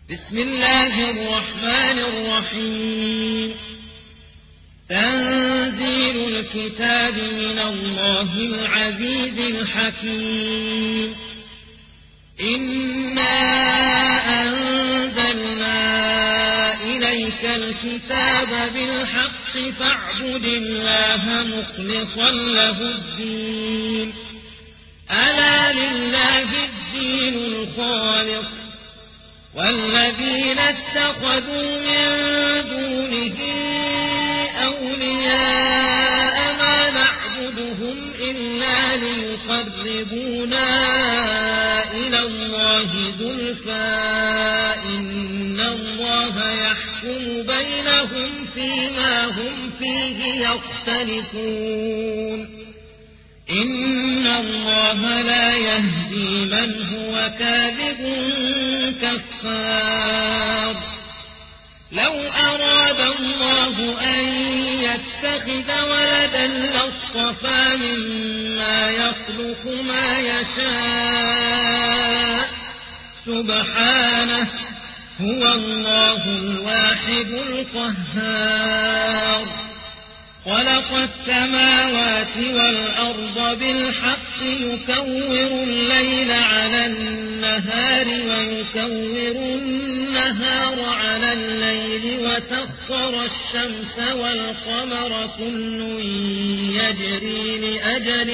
بسم الله الرحمن الرحيم. تنزيل الكتاب من الله العزيز الحكيم. إنا أنزلنا إليك الكتاب بالحق فاعبد الله مخلصا له الدين. ألا لله الدين الخالص، والذين اتخذوا من دونه أولياء ما نعبدهم إلا ليقربونا إلى الله زلفى إن الله يحكم بينهم فيما هم فيه يختلفون. إن الله لا يهدي من هو كاذب كفار. لو أراد الله أن يتخذ ولدا لاصطفى مما يخلق ما يشاء سبحانه، هو الله الواحد القهار. خلق السماوات والأرض بالحق يكور الليل على النهار ويكور النهار على الليل وسخر الشمس والقمر كل يجري لأجل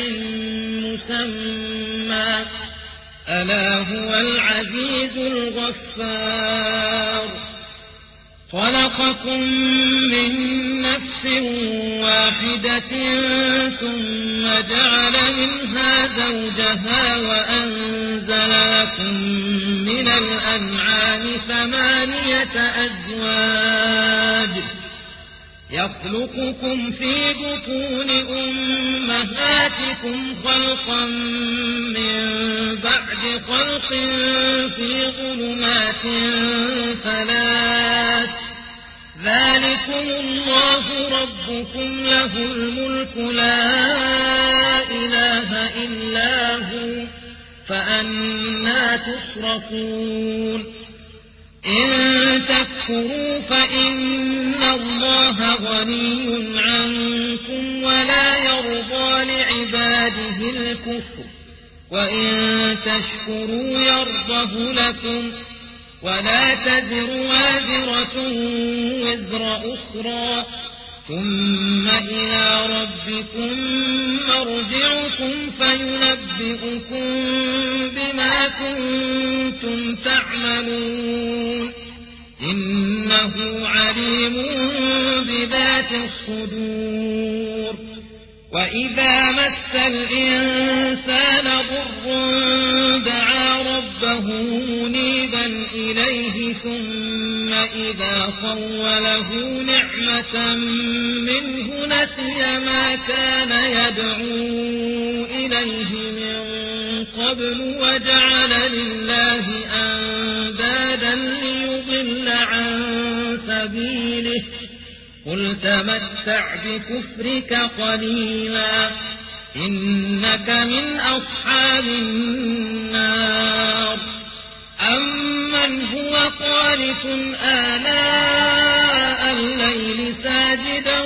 مسمى ألا هو العزيز الغفار. خلقكم من نفس واحدة ثم جعل منها زوجها وأنزل لكم من الأنعام 8 أزواج يخلقكم في بطون أمهاتكم خلقا من بعد خلق في ظلمات 3. ذلكم الله ربكم له الملك لا إله إلا هو فأنى تصرفون. إن تكفروا فإن الله غني عنكم ولا يرضى لعباده الكفر وإن تشكروا يرضه لكم ولا تزر وازرة وزر أخرى ثم إلى ربكم مرجعكم فينبئكم بما كنتم تعملون. إنه عليم بذات الصدور. وإذا مس الإنسان ضر دعا ربه منيبا إليه ثم إذا خوله نعمة منه نسي ما كان يدعو إليه من قبل وجعل لله أندادا ليضل عن سبيله. قل تمتع بكفرك قليلا إنك من أصحاب النار. أمن هو قانت آلاء الليل ساجدا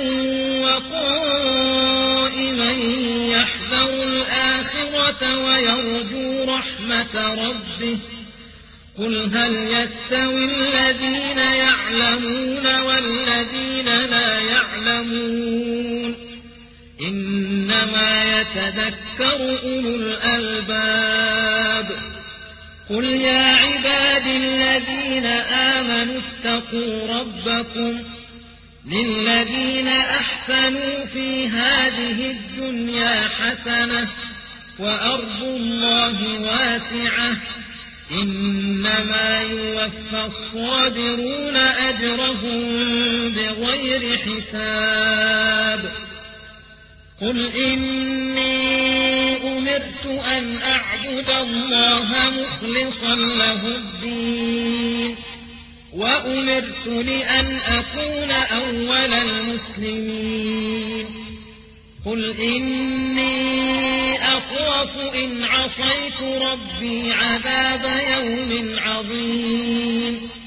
وقائما يحذر الآخرة ويرجو رحمة ربه. قل هل يستوي الذين يعلمون والذين لا يعلمون إنما يتذكر أولو الألباب. قل يا عباد الذين آمنوا اتقوا ربكم للذين أحسنوا في هذه الدنيا حسنة وأرض الله واسعة إنما يوفى الصابرون أجرهم بغير حساب. قل إني أمرت أن أعبد الله مخلصا له الدين وأمرت لأن أكون أول المسلمين. قل إني أخاف إن عصيت ربي عذاب يوم عظيم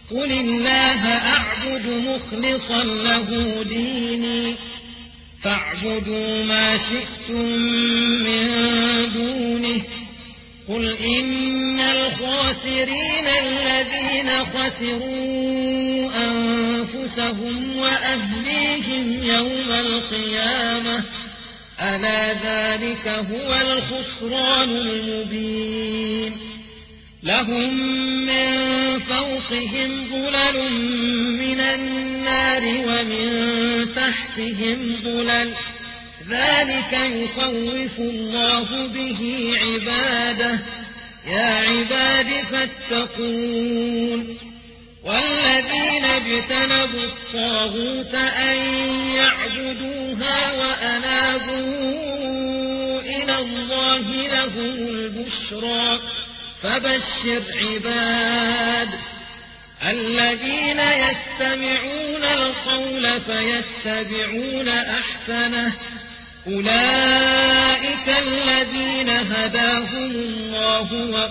قل الله أعبد مخلصا له ديني فاعبدوا ما شئتم من دونه قل إن الخاسرين الذين خسروا أنفسهم وأهليهم يوم القيامة ألا ذلك هو الخسران المبين لهم من فوقهم ظلل من النار ومن تحتهم ظلل ذلك يخوف الله به عباده يا عباد فاتقون والذين اجتنبوا الطاغوت أن يعبدوها وأنابوا إلى الله لهم البشرى فبشر عباد الذين يستمعون القول فيتبعون أحسنه أولئك الذين هداهم الله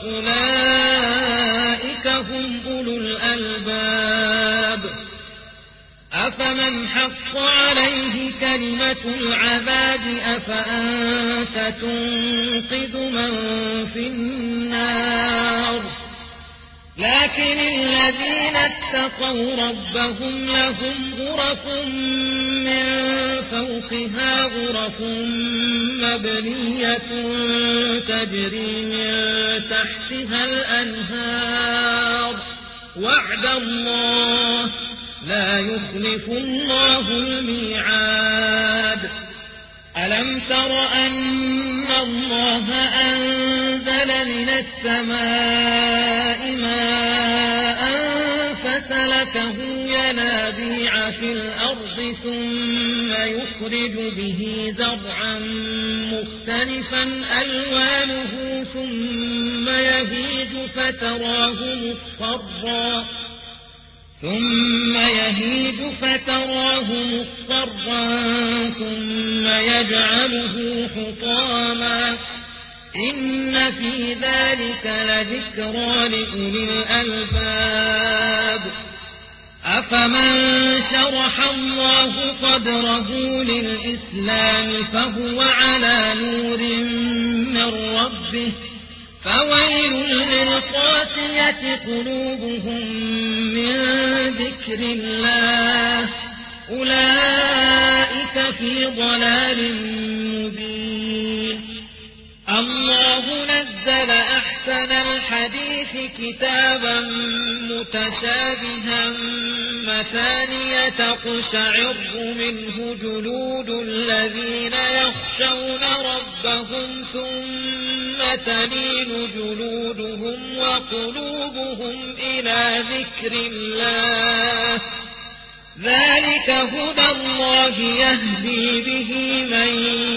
وأولئك هم أولو الألباب أفمن حق عليه كلمة العذاب أفأنت تنقذ من في النار لكن الذين اتقوا ربهم لهم غرف من فوقها غرف مبنية تجري من تحتها الأنهار وعد الله لا يخلف الله الميعاد ألم تر أن الله أنزل من السماء ماء فسلكه ينابيع في الأرض ثم يخرج به زرعا مختلفا ألوانه ثم يهيج فتراه مصفرا ثم يجعله حطاما إن في ذلك لذكرى لأولي الألباب أفمن شرح الله صدره للإسلام فهو على نور من ربه فويل للقاسية قلوبهم من ذكر الله أولئك في ضلال مبين الله نزل أحسن الحديث كتابا متشابها مثانية تقشعر منه جلود الذين يخشون ربهم ثم تلين جلودهم وقلوبهم إلى ذكر الله ذلك هدى الله يهدي به من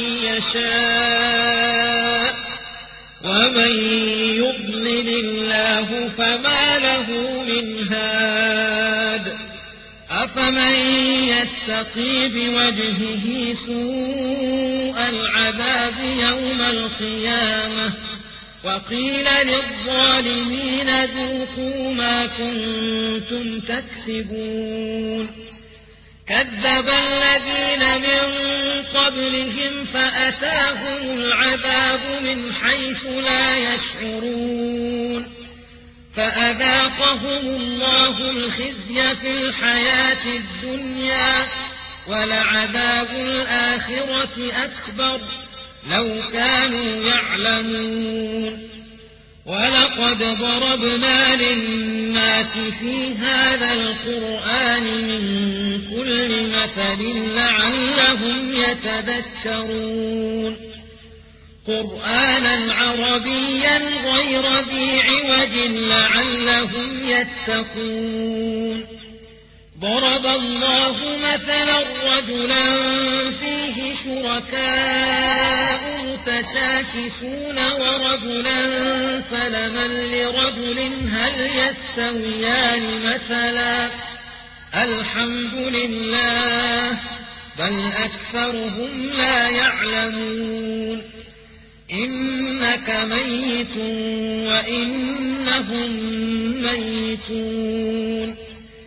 يشاء ومن يضلل الله فما له من هاد أفمن يتقي بوجهه سوء العذاب يوم القيامة وقيل للظالمين ذوقوا ما كنتم تكسبون كذب الذين من قبلهم فأتاهم العذاب من حيث لا يشعرون فأذاقهم الله الخزي في الحياة الدنيا ولعذاب الآخرة أكبر لو كانوا يعلمون ولقد ضربنا للناس في هذا القرآن من كل مثل لعلهم يتذكرون قرآنا عربيا غير ذي عوج لعلهم يتقون ضرب الله مثلا رجلا فيه شركاء متشاكسون ورجلا سلما لرجل هل يستويان مثلا الحمد لله بل أكثرهم لا يعلمون إنك ميت وإنهم ميتون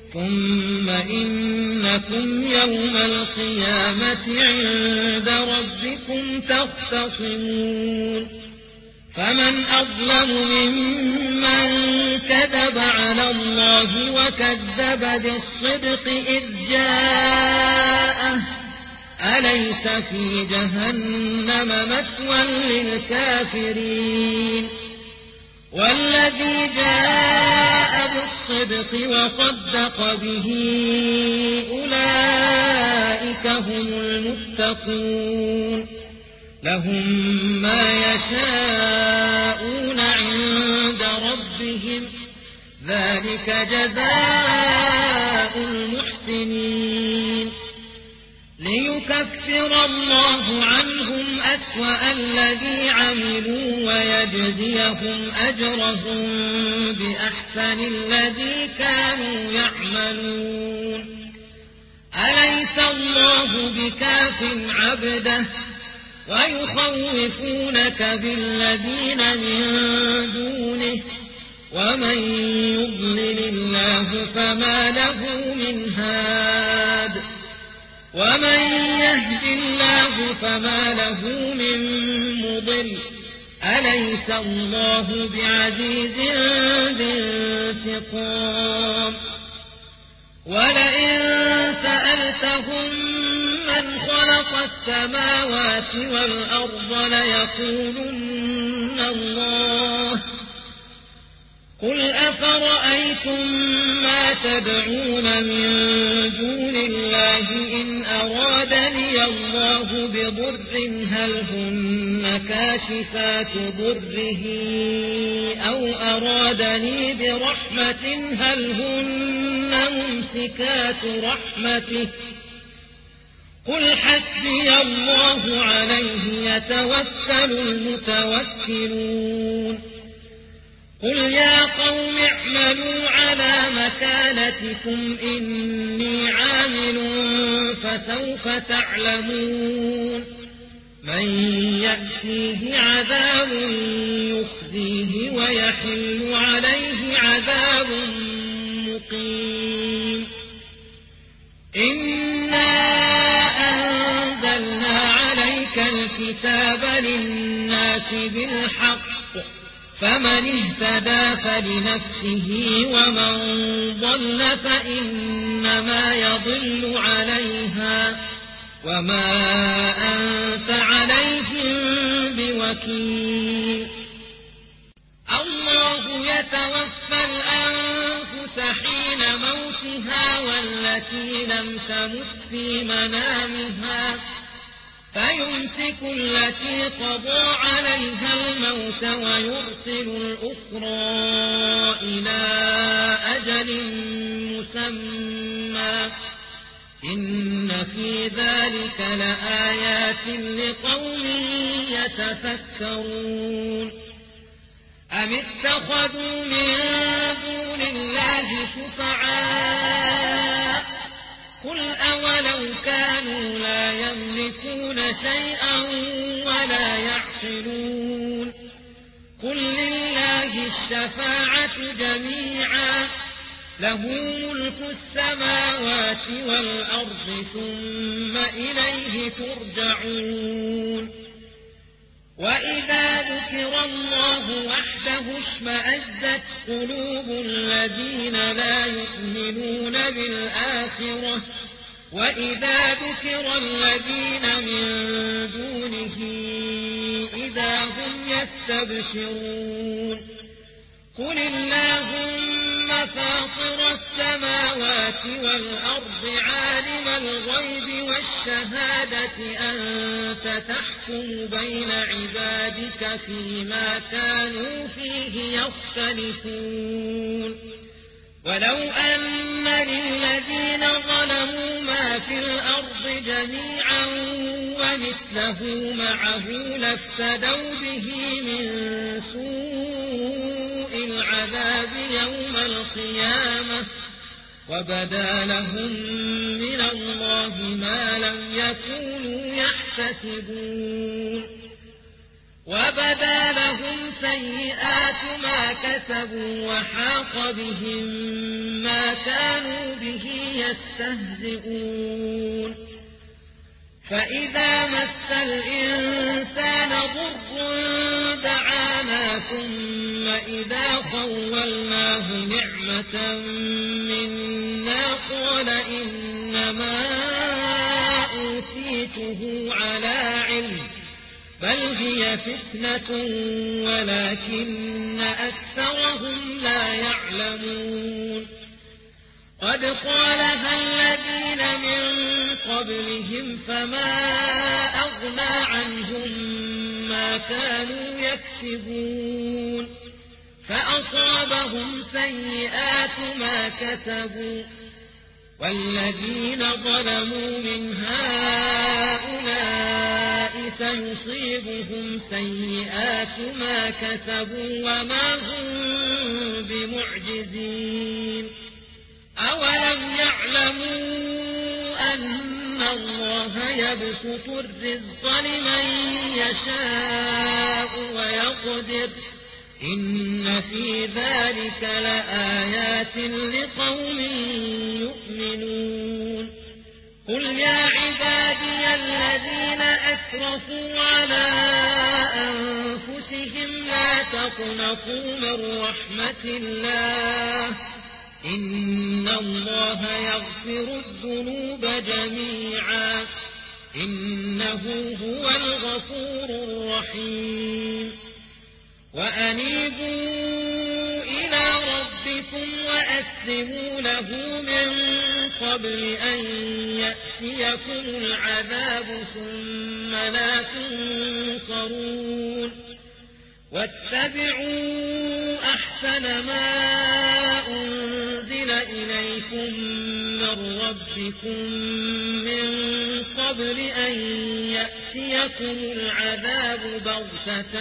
ثم إنكم يوم القيامة عند ربكم تختصمون فمن أظلم ممن كذب على الله وكذب بالصدق إذ جاءه أليس في جهنم مثوى للكافرين والذي جاء بالصدق وصدق به أولئك هم المتقون لهم ما يشاءون عند ربهم ذلك جزاء المحسنين ليكفر الله عنهم أسوأ الذي عملوا ويجزيهم أجرهم بأحسن الذي كانوا يعملون أليس الله بكاف عبده ويخوفونك بالذين من دونه ومن يضلل الله فما له من هاد ومن يهد الله فما له من مضل أليس الله بعزيز ذي انتقام ولئن سألتهم من خلق السماوات والأرض ليقولن الله قل أفرأيتم ما تدعون من دون الله إن أرادني الله بضر هل هن كاشفات ضره أو أرادني برحمة هل هن ممسكات رحمته قل حسبي الله عليه يتوكل المتوكلون قل يا قوم اعملوا على مكانتكم إني عامل فسوف تعلمون من يأتيه عذاب يخزيه ويحل عليه عذاب مقيم إنا أنزلنا عليك الكتاب للناس بالحق فمن اهتدى فلنفسه ومن ضل فإنما يضل عليها وما أنت عليهم بوكيل الله يتوفى الأنفس حين موتها والتي لم تمت في منامها فيمسك التي قضى عليها الموت ويرسل الأخرى إلى أجل مسمى إن في ذلك لآيات لقوم يتفكرون أم اتخذوا من دون الله شفعاء قل أولو كانوا لا يملكون شيئا ولا يعقلون قل لله الشفاعة جميعا له ملك السماوات والأرض ثم إليه ترجعون وإذا ذكر الله وحده اشمأزت قلوب الذين لا يؤمنون بالآخرة وإذا ذكر الذين من دونه إذا هم يستبشرون قل اللهم فاطر السماوات والأرض عالم الغيب والشهادة أنت تحكم بين عبادك فيما كانوا فيه يختلفون ولو أن للذين ظلموا ما في الأرض جميعا ومثله معه لافتدوا به من سوء العذاب يوم القيامة وبدا لهم من الله ما لم يكونوا يحتسبون وبدا لهم سيئات ما كسبوا وحاق بهم ما كانوا به يستهزئون فإذا مس الإنسان ضر دعانا ثم إذا خولناه نعمة منا قال إنما أوتيته على علم بل هي فتنة ولكن أكثرهم لا يعلمون قد قالها الذين من قبلهم فما أغنى عنهم ما كانوا يكسبون فأصابهم سيئات ما كسبوا والذين ظلموا من هؤلاء سيصيبهم سيئات ما كسبوا وما هم بمعجزين أولم يعلموا أن الله يبسط الرزق لمن يشاء ويقدر إن في ذلك لآيات لقوم يؤمنون قل يا عبادي الذين أسرفوا على أنفسهم لا تقنطوا من رحمة الله إن الله يغفر الذنوب جميعا إنه هو الغفور الرحيم وأنيبوا إلى ربكم وأسلموا له من قبل أن يأتيكم العذاب ثم لا تنصرون واتبعوا أحسن ما أنزل إليكم من ربكم من قبل أن يأتيكم العذاب بغتة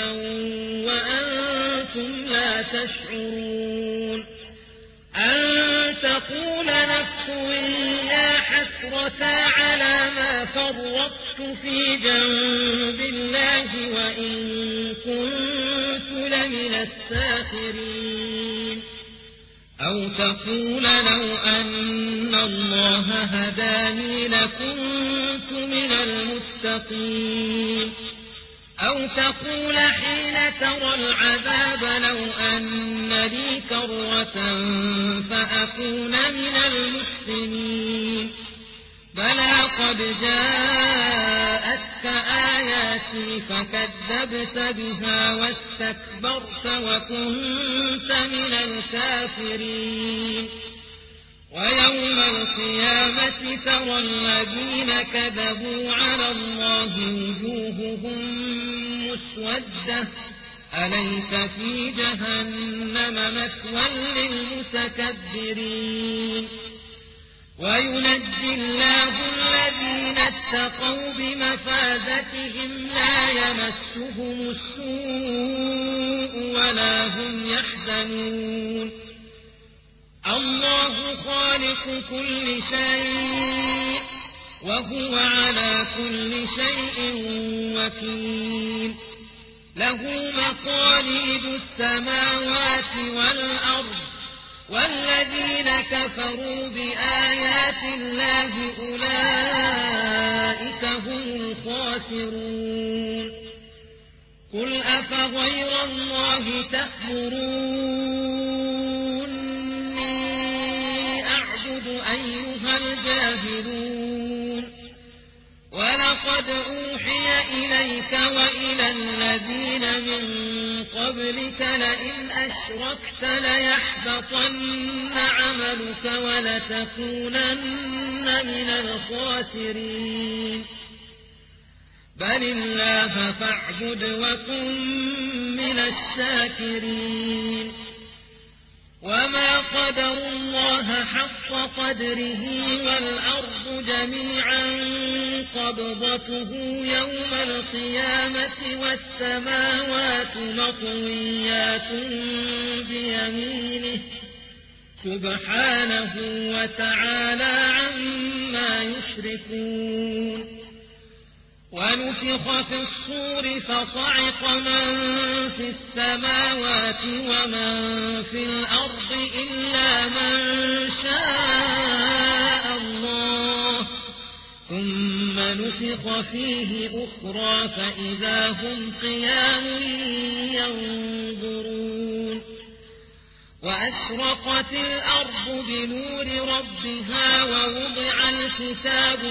وأنتم لا تشعرون أن تقول نفس يا حسرة على ما فرطت في جنب الله وإن كنت لمن الساخرين أو تقول لو أن الله هداني لكنت من المتقين أو تقول حين ترى العذاب لو أن لي كرة فأكون من المحسنين بلى قد جاءتك آياتي فكذبت بها واستكبرت وكنت من الكافرين ويوم القيامة ترى الذين كذبوا على الله وجوههم مسودة أليس في جهنم مثوى للمتكبرين وينجي الله الذين اتقوا بمفازتهم لا يمسهم السوء ولا هم يحزنون الله خالق كل شيء وهو على كل شيء وكيل له مقاليد السماوات والأرض والذين كفروا بآيات الله أولئك هم الخاسرون قل أفغير الله تأمروني أعبد أيها الجاهلون ولقد أوحي إليك وإلى الذين من قبلك لئن أشركت ليحبطن عملك ولتكونن من الخاسرين بل الله فاعبد وكن من الشاكرين وما قدروا الله حق قدره والأرض جميعا قبضته يوم القيامة والسماوات مطويات بيمينه سبحانه وتعالى عما يشركون ونفخ في الصور فصعق من في السماوات ومن في الأرض إلا من فيه أخرى فإذا هم قيام ينظرون وأشرقت الأرض بنور ربها ووضع الكتاب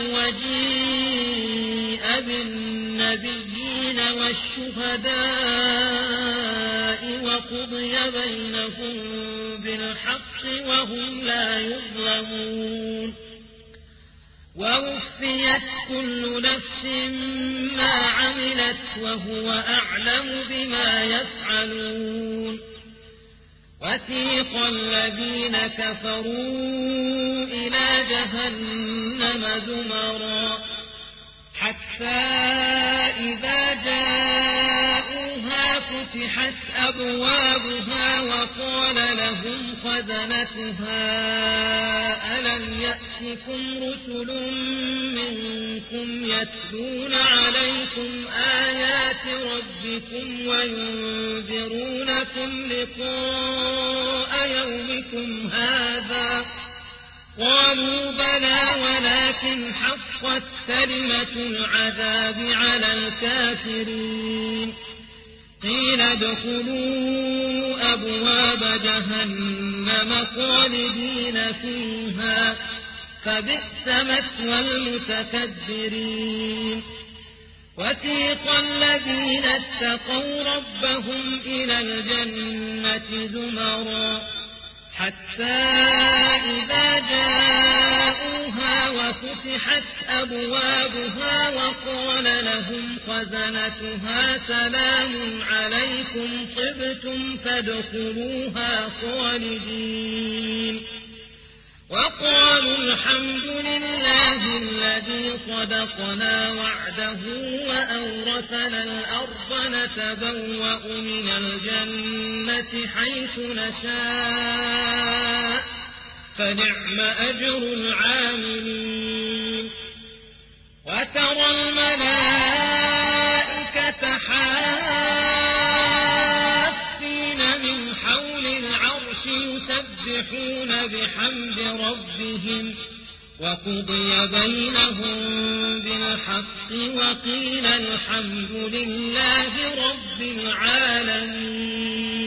وجيء بالنبيين والشهداء وقضي بينهم بالحق وهم لا يظلمون ووفيت كل نفس ما عملت وهو أعلم بما يفعلون وسيق الذين كفروا إلى جهنم زمرا حتى إذا جاءوها فتحت أبوابها وقال لهم خزنتها ألم يأتكم رسل منكم يتلون عليكم آيات ربكم وينذرونكم لقاء يومكم هذا قالوا بلى ولكن حقت كلمة العذاب على الكافرين قيل ادخلوا أبواب جهنم خالدين فيها فبئس مثوى المتكبرين وسيق الذين اتقوا ربهم إلى الجنة زمرا حتى إذا جاءوها وفتحت أبوابها وقال لهم خزنتها سلام عليكم طبتم فادخلوها خالدين وقالوا الحمد لله الذي صدقنا وعده وأورثنا الأرض نتبوأ من الجنة حيث نشاء فنعم أجر العاملين وترى الملائكة حافين من حول العرش يسبحون بحمد ربهم وقضي بينهم بالحق وقيل الحمد لله رب العالمين